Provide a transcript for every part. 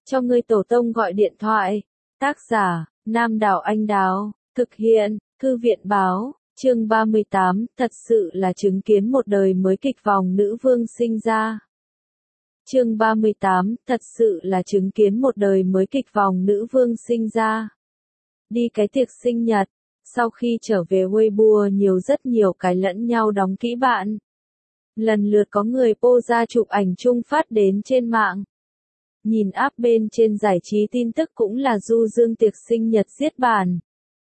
cho ngươi tổ tông gọi điện thoại. Tác giả, Nam Đảo Anh Đào, thực hiện, Thư viện Báo, chương 38, thật sự là chứng kiến một đời mới kịch vòng nữ vương sinh ra. Chương 38, thật sự là chứng kiến một đời mới kịch vòng nữ vương sinh ra. Đi cái tiệc sinh nhật, sau khi trở về Weibo rất nhiều cái lẫn nhau đóng kỹ bạn. Lần lượt có người pose ra chụp ảnh chung phát đến trên mạng. Nhìn app bên trên giải trí tin tức cũng là Du Dương tiệc sinh nhật giết bàn.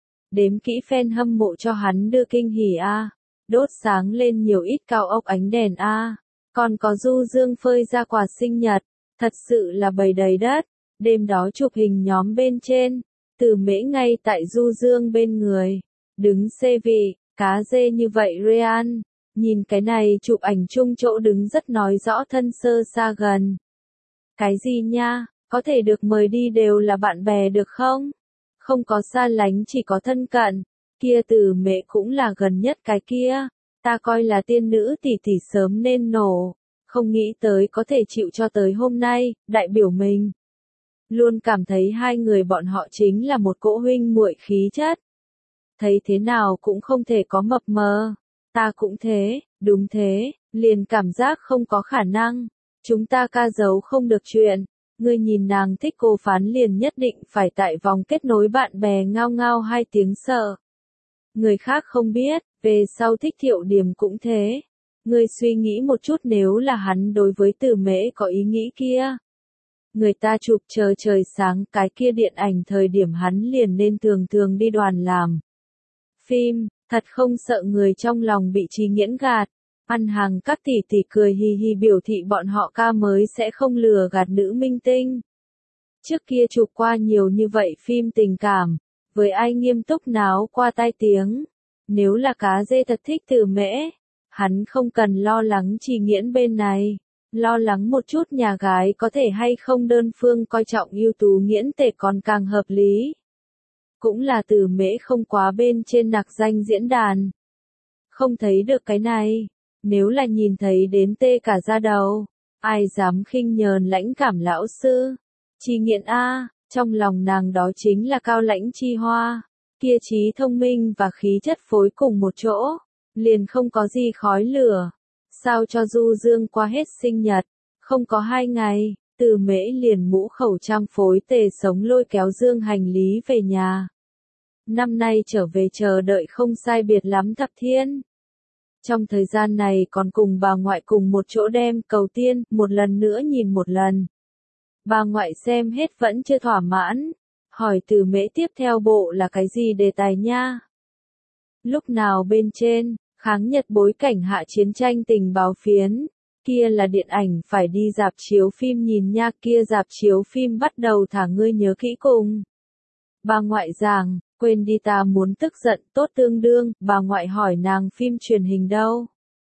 Đếm kỹ fan hâm mộ cho hắn đưa kinh hỉ a, đốt sáng lên nhiều ít cao ốc ánh đèn a, còn có Du Dương phơi ra quà sinh nhật, thật sự là bầy đầy đất. Đêm đó chụp hình nhóm bên trên, Từ Mễ ngay tại Du Dương bên người, đứng xê vị, cá dê như vậy Real, nhìn cái này chụp ảnh chung chỗ đứng rất nói rõ thân sơ xa gần. Cái gì nha, có thể được mời đi đều là bạn bè được không? Không có xa lánh chỉ có thân cận, kia Từ Mễ cũng là gần nhất cái kia, ta coi là tiên nữ tỷ tỷ sớm nên nổ, không nghĩ tới có thể chịu cho tới hôm nay, đại biểu mình. Luôn cảm thấy hai người bọn họ chính là một cỗ huynh muội khí chất. Thấy thế nào cũng không thể có mập mờ, ta cũng thế, đúng thế, liền cảm giác không có khả năng. Chúng ta ca giấu không được chuyện, ngươi nhìn nàng thích cô Phán liền nhất định phải tại vòng kết nối bạn bè ngao ngao 2 tiếng sợ. Người khác không biết, về sau thích Thiệu Điểm cũng thế. Ngươi suy nghĩ một chút nếu là hắn đối với Từ Mễ có ý nghĩ kia. Người ta chụp chờ trời sáng cái kia điện ảnh thời điểm hắn liền nên thường thường đi đoàn làm phim, thật không sợ người trong lòng bị trí nghiễn gạt. Ăn hàng các tỷ tỷ cười hì hì biểu thị bọn họ ca mới sẽ không lừa gạt nữ minh tinh. Trước kia chụp qua nhiều như vậy phim tình cảm, với ai nghiêm túc náo qua tai tiếng. Nếu là cá dê thật thích Từ Mễ, hắn không cần lo lắng Trì Nghiễn bên này, lo lắng một chút nhà gái có thể hay không đơn phương coi trọng ưu tú Nghiễn tể còn càng hợp lý. Cũng là Từ Mễ không quá bên trên nặc danh diễn đàn. Không thấy được cái này. Nếu là nhìn thấy đến tê cả da đầu, ai dám khinh nhờn lãnh cảm lão sư. Trì Nghiễn a, trong lòng nàng đó chính là cao lãnh chi hoa, kia trí thông minh và khí chất phối cùng một chỗ, liền không có gì khói lửa. Sao cho Du Dương qua hết sinh nhật, không có 2 ngày, Từ Mễ liền mũ khẩu trang phối tề sống lôi kéo Dương hành lý về nhà. Năm nay trở về chờ đợi không sai biệt lắm thập thiên. Trong thời gian này còn cùng bà ngoại cùng một chỗ đem Cầu Tiên một lần nữa nhìn một lần. Bà ngoại xem hết vẫn chưa thỏa mãn, hỏi Từ Mễ tiếp theo bộ là cái gì đề tài nha. Lúc nào bên trên, kháng Nhật bối cảnh hạ chiến tranh tình báo phiến, kia là điện ảnh phải đi rạp chiếu phim nhìn nha, kia rạp chiếu phim bắt đầu thả ngươi nhớ kỹ cùng. Bà ngoại giảng, quên đi ta muốn tức giận, tốt tương đương, bà ngoại hỏi nàng phim truyền hình đâu.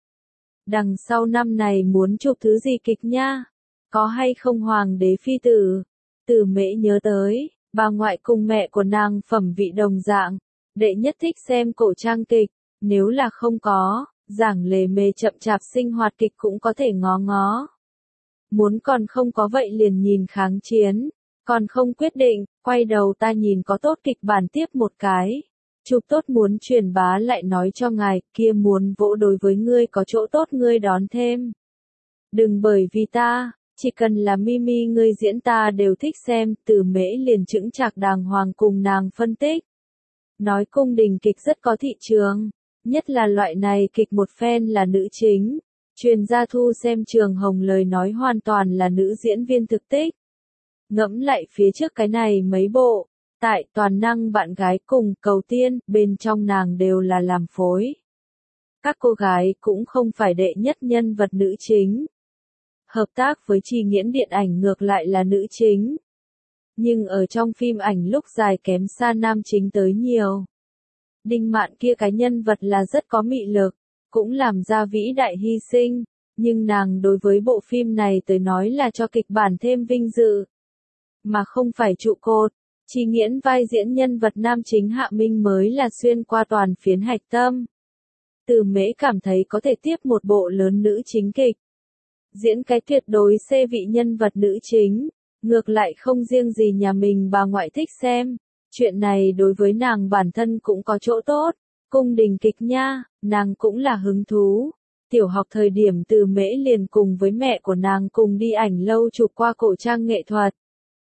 Đằng sau năm này muốn chụp thứ gì kịch nha, có hay không Hoàng đế phi tử. Từ Mễ nhớ tới, bà ngoại cùng mẹ của nàng phẩm vị đồng dạng, đệ nhất thích xem cổ trang kịch, nếu là không có, giảng lề mề chậm chạp sinh hoạt kịch cũng có thể ngó ngó. Muốn còn không có vậy liền nhìn kháng chiến. Còn không quyết định, quay đầu ta nhìn có tốt kịch bản tiếp một cái. Chụp tốt muốn truyền bá lại nói cho ngài, kia muốn vỗ đối với ngươi có chỗ tốt ngươi đón thêm. Đừng bởi vì ta, chỉ cần là Mimi ngươi diễn ta đều thích xem, Từ Mễ liền chững chạc đàng hoàng cùng nàng phân tích. Nói cung đình kịch rất có thị trường, nhất là loại này kịch một fan là nữ chính. Truyền gia thu xem Trường Hồng lời nói hoàn toàn là nữ diễn viên thực tích. Ngẫm lại phía trước cái này mấy bộ, tại Toàn năng bạn gái cùng Cầu Tiên, bên trong nàng đều là làm phối. Các cô gái cũng không phải đệ nhất nhân vật nữ chính. Hợp tác với Trì Nghiễn điện ảnh ngược lại là nữ chính. Nhưng ở trong phim ảnh lúc dài kém xa nam chính tới nhiều. Đinh Mạn kia cái nhân vật là rất có mị lực, cũng làm ra vĩ đại hy sinh, nhưng nàng đối với bộ phim này tới nói là cho kịch bản thêm vinh dự. Mà không phải trụ cột. Trì Nghiễn vai diễn nhân vật nam chính Hạ Minh mới là xuyên qua toàn phiến hạch tâm. Từ Mễ cảm thấy có thể tiếp một bộ lớn nữ chính kịch. Diễn cái tuyệt đối xê vị nhân vật nữ chính, Ngược lại không riêng gì nhà mình bà ngoại thích xem, chuyện này đối với nàng bản thân cũng có chỗ tốt. Cung đình kịch nha, nàng cũng là hứng thú. Tiểu học thời điểm Từ Mễ liền cùng với mẹ của nàng cùng đi ảnh lâu chụp qua cổ trang nghệ thuật.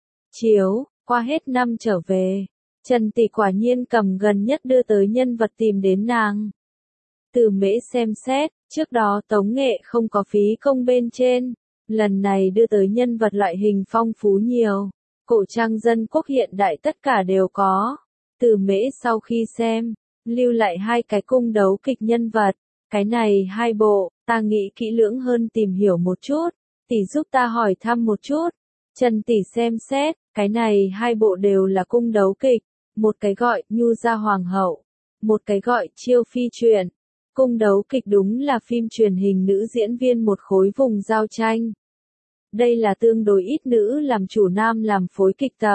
Chiếu, qua hết năm trở về, Trần Tỷ quả nhiên cầm gần nhất đưa tới nhân vật tìm đến nàng. Từ Mễ xem xét, trước đó tống nghệ không có phí công bên trên, lần này đưa tới nhân vật loại hình phong phú nhiều, cổ trang dân quốc hiện đại tất cả đều có. Từ Mễ sau khi xem, lưu lại 2 cái cung đấu kịch nhân vật, cái này 2 bộ, ta nghĩ kỹ lưỡng hơn tìm hiểu một chút, tỷ giúp ta hỏi thăm một chút. Trần Tỷ xem xét, cái này 2 bộ đều là cung đấu kịch, một cái gọi Nhu Gia Hoàng hậu, một cái gọi Chiêu Phi truyện. Cung đấu kịch đúng là phim truyền hình nữ diễn viên một khối vùng giao tranh. Đây là tương đối ít nữ làm chủ nam làm phối kịch tập.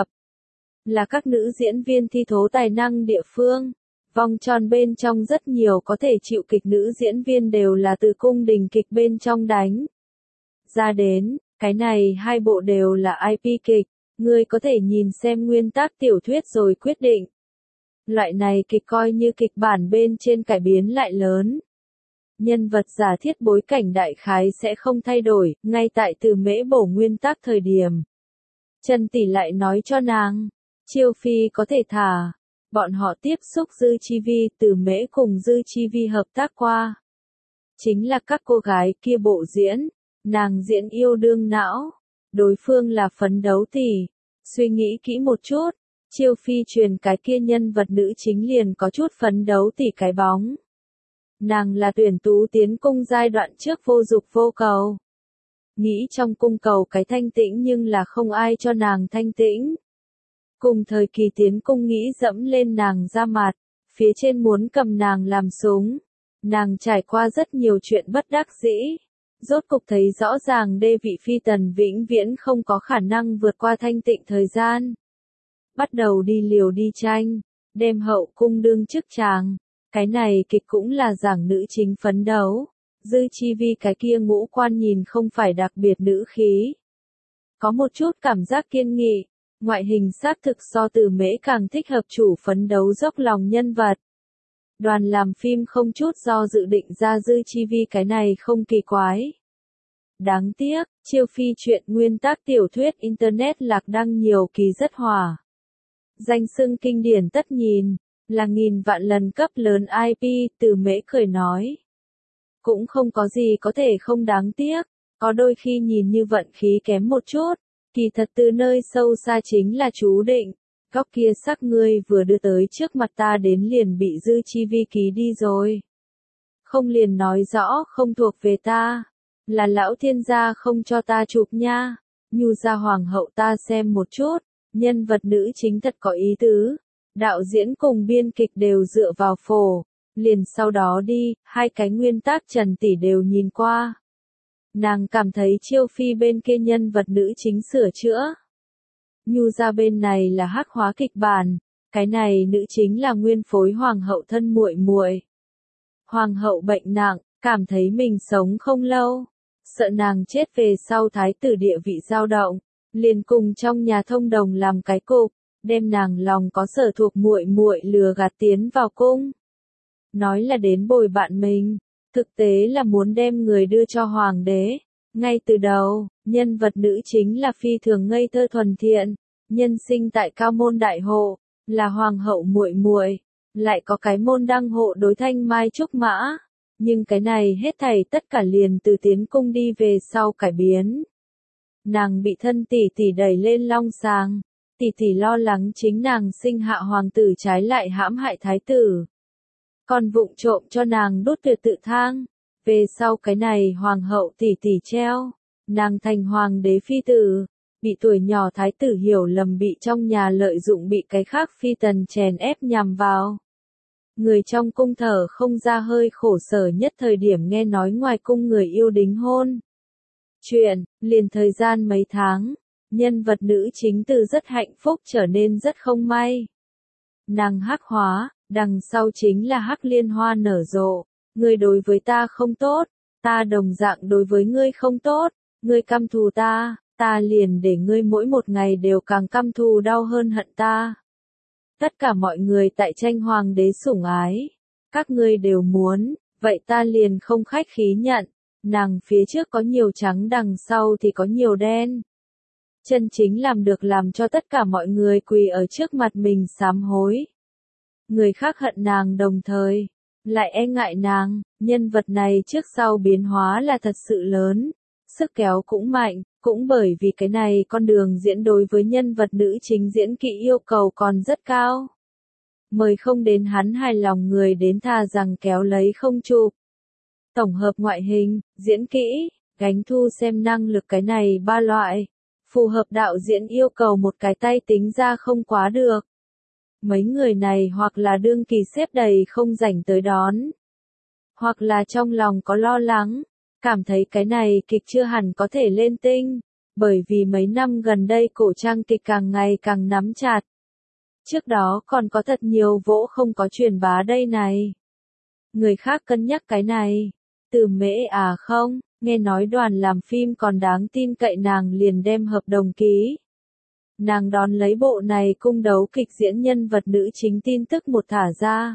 Là các nữ diễn viên thi thố tài năng địa phương. Vòng tròn bên trong rất nhiều có thể chịu kịch nữ diễn viên đều là từ cung đình kịch bên trong đánh ra đến, cái này 2 bộ đều là IP kịch, ngươi có thể nhìn xem nguyên tác tiểu thuyết rồi quyết định. Loại này kịch coi như kịch bản bên trên cải biến lại lớn. Nhân vật giả thiết bối cảnh đại khái sẽ không thay đổi, ngay tại Từ Mễ bổ nguyên tác thời điểm. Trần Tỷ lại nói cho nàng, Chiêu Phi có thể thả. Bọn họ tiếp xúc Dư Chi Vi, Từ Mễ cùng Dư Chi Vi hợp tác qua. Chính là các cô gái kia bộ diễn, nàng diễn yêu đương não, đối phương là phấn đấu tỷ. Suy nghĩ kỹ một chút, Chiêu Phi truyền cái kia nhân vật nữ chính liền có chút phấn đấu tỷ cái bóng. Nàng là tuyển tú tiến cung giai đoạn trước vô dục vô cầu. Nghĩ trong cung cầu cái thanh tĩnh nhưng là không ai cho nàng thanh tĩnh. Cùng thời kỳ tiến cung nghĩ dẫm lên nàng ra mặt, phía trên muốn cầm nàng làm súng. Nàng trải qua rất nhiều chuyện bất đắc dĩ. Rốt cục thấy rõ ràng đê vị phi tần vĩnh viễn không có khả năng vượt qua thanh tịnh thời gian. Bắt đầu đi liều đi tranh, đem hậu cung đương chức chàng. Cái này kịch cũng là giảng nữ chính phấn đấu. Dư Chi Vi cái kia ngũ quan nhìn không phải đặc biệt nữ khí. Có một chút cảm giác kiên nghị. Ngoại hình xác thực so Từ Mễ càng thích hợp chủ phấn đấu dốc lòng nhân vật. Đoàn làm phim không chút do dự định ra Dư Chi Vi cái này không kỳ quái. Đáng tiếc, Chiêu Phi truyện nguyên tác tiểu thuyết Internet lạc đăng nhiều kỳ rất hỏa. Danh xưng kinh điển tất nhìn, là nghìn vạn lần cấp lớn IP, Từ Mễ cười nói. Cũng không có gì có thể không đáng tiếc, có đôi khi nhìn như vận khí kém một chút. Kỳ thật từ nơi sâu xa chính là chú định, góc kia sắc ngươi vừa đưa tới trước mặt ta đến liền bị Dư Chi Vi ký đi rồi. Không liền nói rõ không thuộc về ta, là lão thiên gia không cho ta chụp nha. Nhu Gia Hoàng hậu ta xem một chút, nhân vật nữ chính thật có ý tứ, đạo diễn cùng biên kịch đều dựa vào phổ, liền sau đó đi, 2 cái nguyên tác Trần Tỷ đều nhìn qua. Nàng cảm thấy Chiêu Phi bên kia nhân vật nữ chính sửa chữa. Nhu Gia bên này là hắc hóa kịch bản, cái này nữ chính là nguyên phối hoàng hậu thân muội muội. Hoàng hậu bệnh nặng, cảm thấy mình sống không lâu, sợ nàng chết về sau thái tử địa vị dao động, liền cùng trong nhà thông đồng làm cái cục, đem nàng lòng có sở thuộc muội muội lừa gạt tiến vào cung. Nói là đến bồi bạn mình. Thực tế là muốn đem người đưa cho hoàng đế. Ngay từ đầu, nhân vật nữ chính là phi thường ngây thơ thuần thiện, nhân sinh tại cao môn đại hộ, là hoàng hậu muội muội, lại có cái môn đăng hộ đối thanh mai trúc mã. Nhưng cái này hết thảy tất cả liền từ tiến cung đi về sau cải biến. Nàng bị thân tỷ tỷ đẩy lên long sàng, tỷ tỷ lo lắng chính nàng sinh hạ hoàng tử trái lại hãm hại thái tử. Còn vụng trộm cho nàng đốt tuyệt tự thang. Về sau cái này hoàng hậu tỷ tỷ treo, nàng thành hoàng đế phi tử, bị tuổi nhỏ thái tử hiểu lầm bị trong nhà lợi dụng bị cái khác phi tần chèn ép nhằm vào. Người trong cung thở không ra hơi khổ sở nhất thời điểm nghe nói ngoài cung người yêu đính hôn. Chuyện, liền thời gian mấy tháng, nhân vật nữ chính từ rất hạnh phúc trở nên rất không may. Nàng hắc hóa, đằng sau chính là hắc liên hoa nở rộ. Ngươi đối với ta không tốt, ta đồng dạng đối với ngươi không tốt, ngươi căm thù ta, ta liền để ngươi mỗi một ngày đều càng căm thù đau hơn hận ta. Tất cả mọi người tại tranh hoàng đế sủng ái, các ngươi đều muốn, vậy ta liền không khách khí nhận, nàng phía trước có nhiều trắng đằng sau thì có nhiều đen. Chân chính làm được làm cho tất cả mọi người quỳ ở trước mặt mình sám hối. Người khác hận nàng đồng thời, lại e ngại nàng, nhân vật này trước sau biến hóa là thật sự lớn, sức kéo cũng mạnh, cũng bởi vì cái này con đường diễn đối với nhân vật nữ chính diễn kỹ yêu cầu còn rất cao. Mời không đến hắn hài lòng người đến thà rằng kéo lấy không chụp. Tổng hợp ngoại hình, diễn kỹ, gánh thu xem năng lực cái này ba loại. Phù hợp đạo diễn yêu cầu một cái tay tính ra không quá được. Mấy người này hoặc là đương kỳ xếp đầy không rảnh tới đón. Hoặc là trong lòng có lo lắng, cảm thấy cái này kịch chưa hẳn có thể lên tinh. Bởi vì mấy năm gần đây cổ trang kịch càng ngày càng nắm chặt. Trước đó còn có thật nhiều vỗ không có truyền bá đây này. Người khác cân nhắc cái này. Từ Mễ à không, nghe nói đoàn làm phim còn đáng tin cậy nàng liền đem hợp đồng ký. Nàng đón lấy bộ này cung đấu kịch diễn nhân vật nữ chính tin tức một thả ra.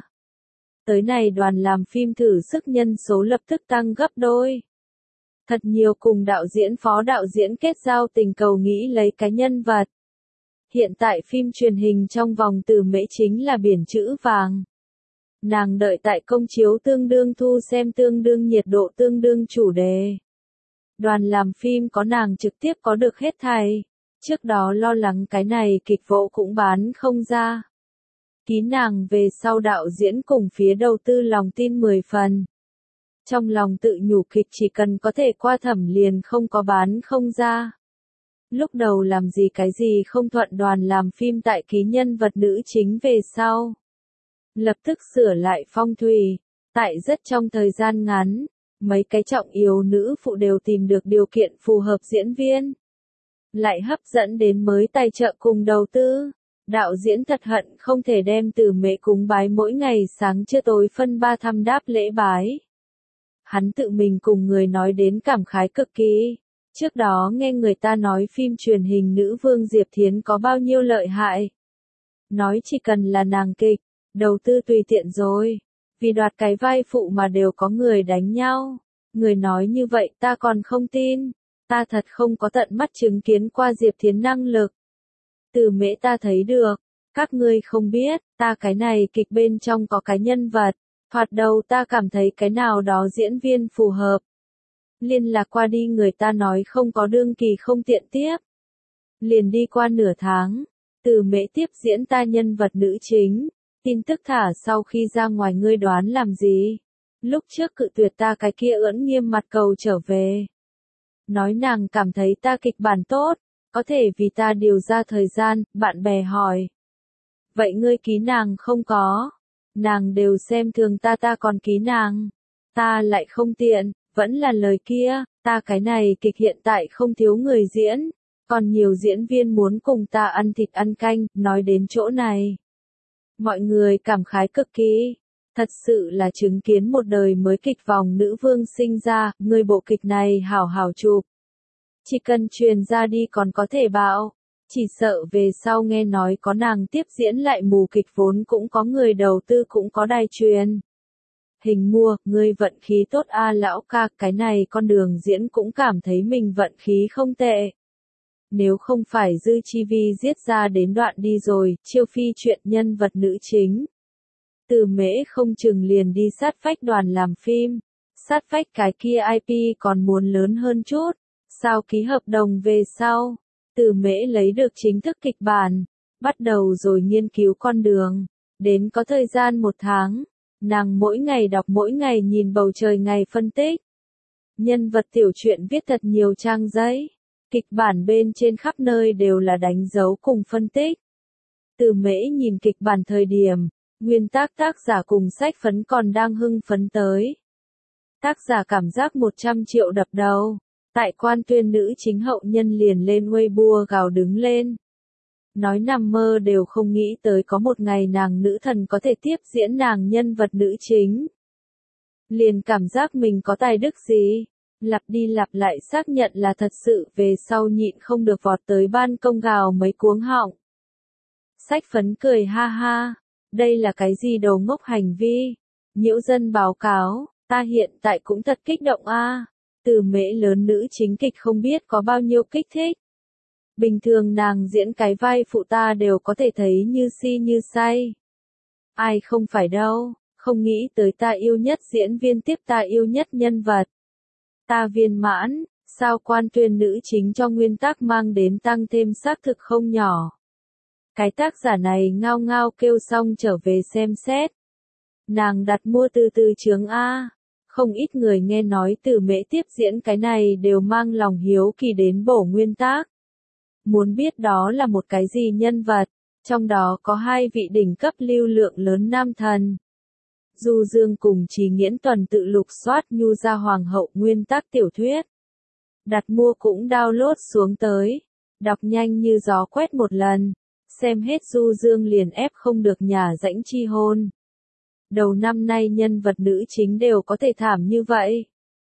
Tới này đoàn làm phim thử sức nhân số lập tức tăng gấp đôi. Thật nhiều cùng đạo diễn phó đạo diễn kết giao tình cầu nghĩ lấy cái nhân vật. Hiện tại phim truyền hình trong vòng Từ Mễ chính là biển chữ vàng. Nàng đợi tại công chiếu tương đương thu xem tương đương nhiệt độ tương đương chủ đề. Đoàn làm phim có nàng trực tiếp có được hết thảy. Trước đó lo lắng cái này kịch vỗ cũng bán không ra. Ký nàng về sau đạo diễn cùng phía đầu tư lòng tin 10 phần. Trong lòng tự nhủ kịch chỉ cần có thể qua thẩm liền không có bán không ra. Lúc đầu làm gì cái gì không thuận đoàn làm phim tại ký nhân vật nữ chính về sau. Lập tức sửa lại phong thủy, tại rất trong thời gian ngắn, mấy cái trọng yếu nữ phụ đều tìm được điều kiện phù hợp diễn viên. Lại hấp dẫn đến mới tài trợ cùng đầu tư. Đạo diễn thật hận không thể đem Từ Mễ cúng bái mỗi ngày sáng trưa tối phân 3 thăm đáp lễ bái. Hắn tự mình cùng người nói đến cảm khái cực kỳ. Trước đó nghe người ta nói phim truyền hình nữ vương Diệp Thiến có bao nhiêu lợi hại. Nói chỉ cần là nàng kịch, đầu tư tùy tiện rồi. Vì đoạt cái vai phụ mà đều có người đánh nhau. Người nói như vậy ta còn không tin. Ta thật không có tận mắt chứng kiến qua Diệp Thiến năng lực. Từ Mễ ta thấy được. Các ngươi không biết, ta cái này kịch bên trong có cái nhân vật. Thoạt đầu ta cảm thấy cái nào đó diễn viên phù hợp. Liên lạc qua đi người ta nói không có đương kỳ không tiện tiếp. Liền đi qua nửa tháng. Từ Mễ tiếp diễn ta nhân vật nữ chính. Tin tức thả sau khi ra ngoài ngươi đoán làm gì? Lúc trước cự tuyệt ta cái kia ưỡn nghiêm mặt cầu trở về. Nói nàng cảm thấy ta kịch bản tốt, có thể vì ta điều ra thời gian, bạn bè hỏi. Vậy ngươi ký nàng không có? Nàng đều xem thường ta còn ký nàng. Ta lại không tiện, vẫn là lời kia, ta cái này kịch hiện tại không thiếu người diễn. Còn nhiều diễn viên muốn cùng ta ăn thịt ăn canh, nói đến chỗ này. Mọi người cảm khái cực kỳ. Thật sự là chứng kiến một đời mới kịch vòng nữ vương sinh ra, người bộ kịch này hảo hảo chụp. Chỉ cần truyền ra đi còn có thể bảo. Chỉ sợ về sau nghe nói có nàng tiếp diễn lại mù kịch vốn cũng có người đầu tư cũng có đài truyền. Hình mua, ngươi vận khí tốt a lão ca, cái này con đường diễn cũng cảm thấy mình vận khí không tệ. Nếu không phải Dư Chi Vi giết ra đến đoạn đi rồi, chiêu phi chuyện nhân vật nữ chính. Từ Mễ không chừng liền đi sát phách đoàn làm phim. Sát phách cái kia IP còn muốn lớn hơn chút. Sao ký hợp đồng về sau? Từ Mễ lấy được chính thức kịch bản. Bắt đầu rồi nghiên cứu con đường. Đến có thời gian 1 tháng. Nàng mỗi ngày đọc mỗi ngày nhìn bầu trời ngày phân tích. Nhân vật tiểu truyện viết thật nhiều trang giấy. Kịch bản bên trên khắp nơi đều là đánh dấu cùng phân tích. Từ Mễ nhìn kịch bản thời điểm, nguyên tác giả cùng sách phấn còn đang hưng phấn tới. Tác giả cảm giác 100 triệu đập đầu. Tại quan tuyên nữ chính hậu nhân liền lên Weibo gào đứng lên. Nói nằm mơ đều không nghĩ tới có một ngày nàng nữ thần có thể tiếp diễn nàng nhân vật nữ chính. Liền cảm giác mình có tài đức gì. Lặp đi lặp lại xác nhận là thật sự, về sau nhịn không được vọt tới ban công gào mấy cuống họng. Sách Phấn cười ha ha, đây là cái gì đầu ngốc hành vi? Nhiễu Dân báo cáo, ta hiện tại cũng thật kích động a. Từ Mễ lớn nữ chính kịch không biết có bao nhiêu kích thích. Bình thường nàng diễn cái vai phụ ta đều có thể thấy như si như say. Ai không phải đâu, không nghĩ tới ta yêu nhất diễn viên tiếp ta yêu nhất nhân vật. Ta viên mãn, sao Quan Tuyên nữ chính cho nguyên tác mang đến tăng thêm xác thực không nhỏ. Cái tác giả này ngao ngao kêu xong trở về xem xét. Nàng đặt mua từ từ chướng A. Không ít người nghe nói Từ Mễ tiếp diễn cái này đều mang lòng hiếu kỳ đến bổ nguyên tác. Muốn biết đó là một cái gì nhân vật, trong đó có hai vị đỉnh cấp lưu lượng lớn nam thần. Du Dương cùng Trí Nghiễn tuần tự lục soát Nhu Gia Hoàng hậu nguyên tác tiểu thuyết. Đặt mua cũng download xuống tới, đọc nhanh như gió quét một lần, xem hết Du Dương liền ép không được nhả rãnh chi hôn. Đầu năm nay nhân vật nữ chính đều có thể thảm như vậy.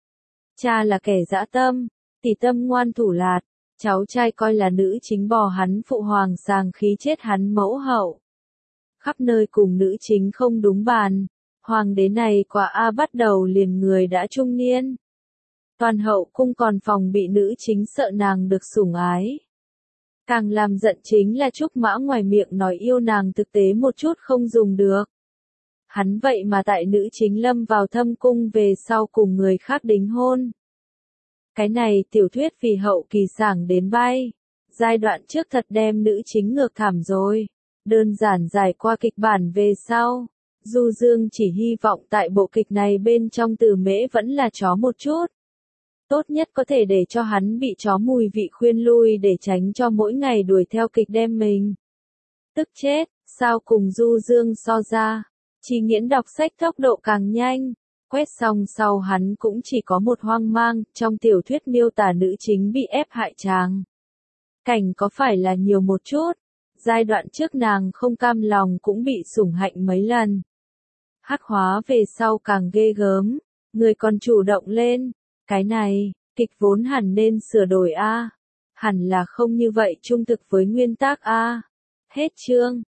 Cha là kẻ dã tâm, tỷ tâm ngoan thủ lạt, cháu trai coi là nữ chính bò hắn phụ hoàng sàng khí chết hắn mẫu hậu. Khắp nơi cùng nữ chính không đúng bàn, hoàng đế này quả A bắt đầu liền người đã trung niên. Toàn hậu cung còn phòng bị nữ chính sợ nàng được sủng ái. Càng làm giận chính là Trúc Mã ngoài miệng nói yêu nàng thực tế một chút không dùng được. Hắn vậy mà tại nữ chính lâm vào thâm cung về sau cùng người khác đính hôn. Cái này tiểu thuyết vì hậu kỳ sảng đến bay. Giai đoạn trước thật đem nữ chính ngược thảm rồi. Đơn giản giải qua kịch bản về sau. Du Dương chỉ hy vọng tại bộ kịch này bên trong Từ Mễ vẫn là chó một chút. Tốt nhất có thể để cho hắn bị chó mùi vị khuyên lui để tránh cho mỗi ngày đuổi theo kịch đem mình. Tức chết, sao cùng Du Dương so ra. Trí Nghiễn đọc sách tốc độ càng nhanh, quét xong sau hắn cũng chỉ có một hoang mang, trong tiểu thuyết miêu tả nữ chính bị ép hại chàng. Cảnh có phải là nhiều một chút, giai đoạn trước nàng không cam lòng cũng bị sủng hạnh mấy lần. Hắc hóa về sau càng ghê gớm, người còn chủ động lên, cái này, kịch vốn hẳn nên sửa đổi a, hẳn là không như vậy trung thực với nguyên tác a. Hết chương.